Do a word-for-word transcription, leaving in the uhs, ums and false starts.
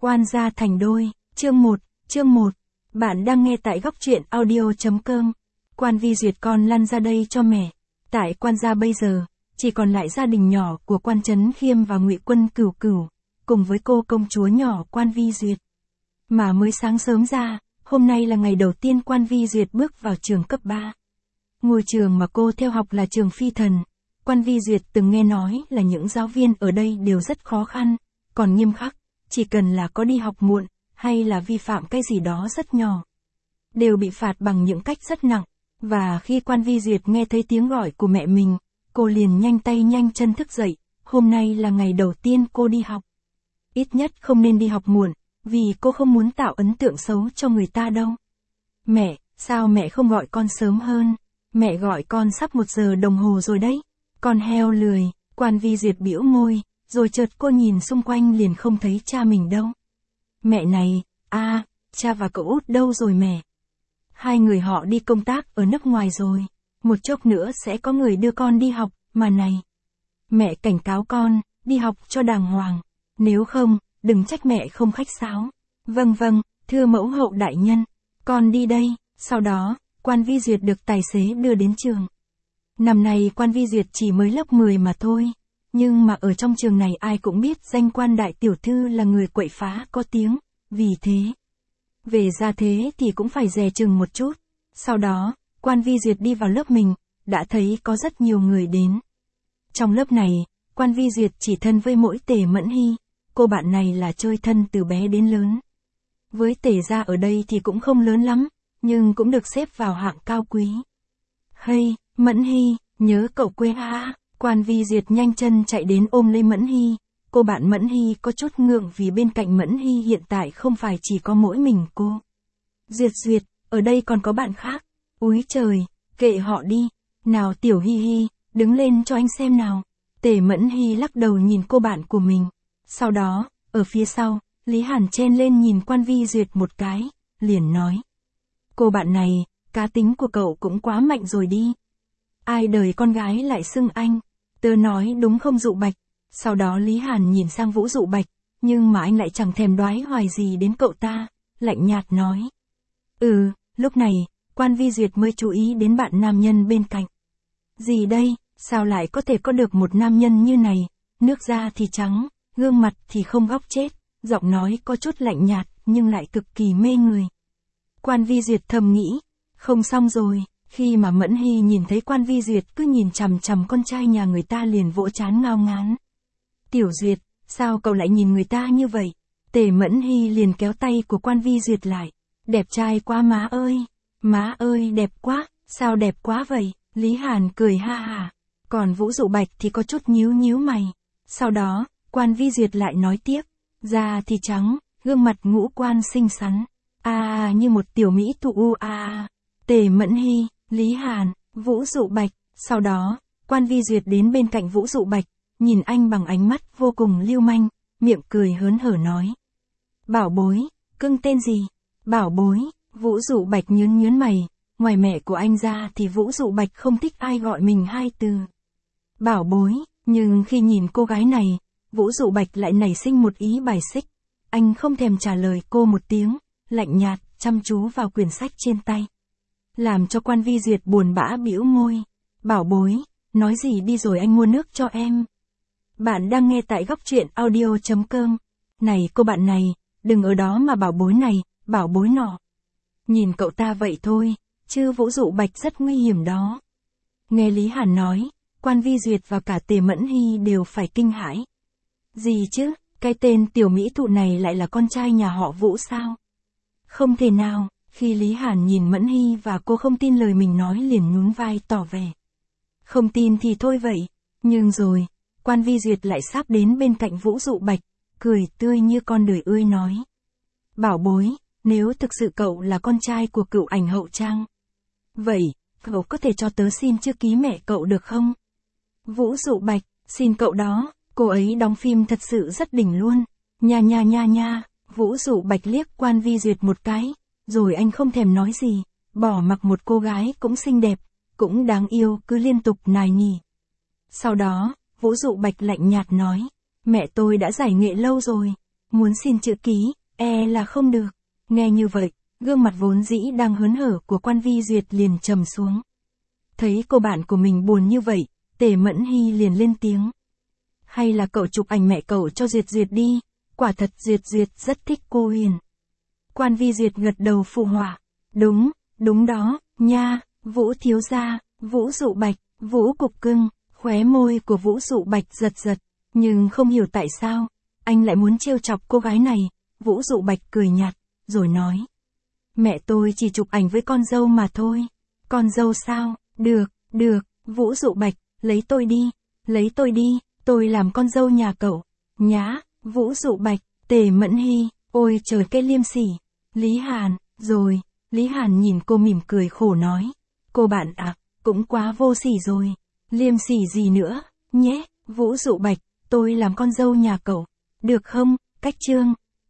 Quan gia thành đôi, chương một, chương một. Bạn đang nghe tại góc truyện audio.com. Quan Vi duyệt con lăn ra đây cho mẹ. Tại Quan gia bây giờ, chỉ còn lại gia đình nhỏ của Quan Trấn Khiêm và Ngụy Quân Cửu Cửu, cùng với cô công chúa nhỏ Quan Vi duyệt. Mà mới sáng sớm ra, hôm nay là ngày đầu tiên Quan Vi duyệt bước vào trường cấp ba. Ngôi trường mà cô theo học là trường Phi Thần. Quan Vi duyệt từng nghe nói là những giáo viên ở đây đều rất khó khăn, còn nghiêm khắc, chỉ cần là có đi học muộn, hay là vi phạm cái gì đó rất nhỏ, đều bị phạt bằng những cách rất nặng. Và khi Quan Vi duyệt nghe thấy tiếng gọi của mẹ mình, cô liền nhanh tay nhanh chân thức dậy, hôm nay là ngày đầu tiên cô đi học. Ít nhất không nên đi học muộn, vì cô không muốn tạo ấn tượng xấu cho người ta đâu. Mẹ, sao mẹ không gọi con sớm hơn? Mẹ gọi con sắp một giờ đồng hồ rồi đấy. Con heo lười. Quan Vi duyệt bĩu môi, rồi chợt cô nhìn xung quanh liền không thấy cha mình đâu. Mẹ này, a, à, cha và cậu út đâu rồi mẹ? Hai người họ đi công tác ở nước ngoài rồi, một chốc nữa sẽ có người đưa con đi học, mà này. Mẹ cảnh cáo con, đi học cho đàng hoàng, nếu không, đừng trách mẹ không khách sáo. Vâng vâng, thưa mẫu hậu đại nhân, con đi đây. Sau đó, Quan Vi duyệt được tài xế đưa đến trường. Năm nay Quan Vi duyệt chỉ mới lớp mười mà thôi, nhưng mà ở trong trường này ai cũng biết danh Quan đại tiểu thư là người quậy phá có tiếng, vì thế, về gia thế thì cũng phải dè chừng một chút. Sau đó, Quan Vi duyệt đi vào lớp mình, đã thấy có rất nhiều người đến. Trong lớp này, Quan Vi duyệt chỉ thân với mỗi Tề Mẫn Hy, cô bạn này là chơi thân từ bé đến lớn. Với Tề gia ở đây thì cũng không lớn lắm, nhưng cũng được xếp vào hạng cao quý. Hay, Mẫn Hy, nhớ cậu quê à? Quan Vi duyệt nhanh chân chạy đến ôm lấy Mẫn Hy. Cô bạn Mẫn Hy có chút ngượng vì bên cạnh Mẫn Hy hiện tại không phải chỉ có mỗi mình cô. Duyệt duyệt, ở đây còn có bạn khác. Úi trời, kệ họ đi. Nào Tiểu Hy Hy, đứng lên cho anh xem nào. Tề Mẫn Hy lắc đầu nhìn cô bạn của mình. Sau đó, ở phía sau, Lý Hàn chen lên nhìn Quan Vi duyệt một cái, liền nói. Cô bạn này, cá tính của cậu cũng quá mạnh rồi đi. Ai đời con gái lại xưng anh. Tớ nói đúng không Dụ Bạch. Sau đó Lý Hàn nhìn sang Vũ Dụ Bạch, nhưng mà anh lại chẳng thèm đoái hoài gì đến cậu ta, lạnh nhạt nói. Ừ, lúc này, Quan Vi duyệt mới chú ý đến bạn nam nhân bên cạnh. Gì đây, sao lại có thể có được một nam nhân như này, nước da thì trắng, gương mặt thì không góc chết, giọng nói có chút lạnh nhạt nhưng lại cực kỳ mê người. Quan Vi duyệt thầm nghĩ, không xong rồi. Khi mà Mẫn Hy nhìn thấy Quan Vi duyệt cứ nhìn chằm chằm con trai nhà người ta liền vỗ trán ngao ngán. Tiểu duyệt, sao cậu lại nhìn người ta như vậy? Tề Mẫn Hy liền kéo tay của Quan Vi duyệt lại. Đẹp trai quá má ơi, má ơi đẹp quá, sao đẹp quá vậy? Lý Hàn cười ha ha. Còn Vũ Dụ Bạch thì có chút nhíu nhíu mày. Sau đó, Quan Vi duyệt lại nói tiếp, da thì trắng, gương mặt ngũ quan xinh xắn, a à, như một tiểu mỹ tụ u a. À. Tề Mẫn Hy, Lý Hàn, Vũ Dụ Bạch. Sau đó, Quan Vi duyệt đến bên cạnh Vũ Dụ Bạch, nhìn anh bằng ánh mắt vô cùng lưu manh, miệng cười hớn hở nói. Bảo bối, cưng tên gì? Bảo bối. Vũ Dụ Bạch nhớn nhớn mày, ngoài mẹ của anh ra thì Vũ Dụ Bạch không thích ai gọi mình hai từ bảo bối, nhưng khi nhìn cô gái này, Vũ Dụ Bạch lại nảy sinh một ý bài xích. Anh không thèm trả lời cô một tiếng, lạnh nhạt, chăm chú vào quyển sách trên tay. Làm cho Quan Vi duyệt buồn bã bĩu môi. Bảo bối, nói gì đi rồi anh mua nước cho em. Bạn đang nghe tại góc truyện audio.com. Này cô bạn này, đừng ở đó mà bảo bối này, bảo bối nọ. Nhìn cậu ta vậy thôi, chứ Vũ Dụ Bạch rất nguy hiểm đó. Nghe Lý Hàn nói, Quan Vi duyệt và cả Tề Mẫn Hy đều phải kinh hãi. Gì chứ, cái tên tiểu mỹ thụ này lại là con trai nhà họ Vũ sao? Không thể nào. Khi Lý Hàn nhìn Mẫn Hy và cô không tin lời mình nói liền nhún vai tỏ vẻ. Không tin thì thôi vậy. Nhưng rồi, Quan Vi duyệt lại sáp đến bên cạnh Vũ Dụ Bạch, cười tươi như con đời ươi nói. Bảo bối, nếu thực sự cậu là con trai của Cựu Ảnh Hậu Trang, vậy, cậu có thể cho tớ xin chữ ký mẹ cậu được không? Vũ Dụ Bạch, xin cậu đó, cô ấy đóng phim thật sự rất đỉnh luôn. Nha nha nha nha, Vũ Dụ Bạch liếc Quan Vi duyệt một cái. Rồi anh không thèm nói gì, bỏ mặc một cô gái cũng xinh đẹp, cũng đáng yêu cứ liên tục nài nỉ. Sau đó, Vũ Dụ Bạch lạnh nhạt nói, mẹ tôi đã giải nghệ lâu rồi, muốn xin chữ ký, e là không được. Nghe như vậy, gương mặt vốn dĩ đang hớn hở của Quan Vi Duyệt liền trầm xuống. Thấy cô bạn của mình buồn như vậy, Tề Mẫn Hy liền lên tiếng. Hay là cậu chụp ảnh mẹ cậu cho Duyệt Duyệt đi, quả thật Duyệt Duyệt rất thích cô Huyền. Quan Vi Duyệt gật đầu phụ họa. Đúng, đúng đó, nha, Vũ thiếu gia, Vũ Dụ Bạch, Vũ Cục Cưng, khóe môi của Vũ Dụ Bạch giật giật, nhưng không hiểu tại sao, anh lại muốn trêu chọc cô gái này. Vũ Dụ Bạch cười nhạt, rồi nói. Mẹ tôi chỉ chụp ảnh với con dâu mà thôi. Con dâu sao? Được, được, Vũ Dụ Bạch, lấy tôi đi, lấy tôi đi, tôi làm con dâu nhà cậu. Nhá, Vũ Dụ Bạch, Tề Mẫn Hy, ôi trời cái liêm sỉ. Lý Hàn, rồi, Lý Hàn nhìn cô mỉm cười khổ nói. Cô bạn à, cũng quá vô sỉ rồi. Liêm sỉ gì nữa, nhé, Vũ Dụ Bạch, tôi làm con dâu nhà cậu. Được không, Cách Trương?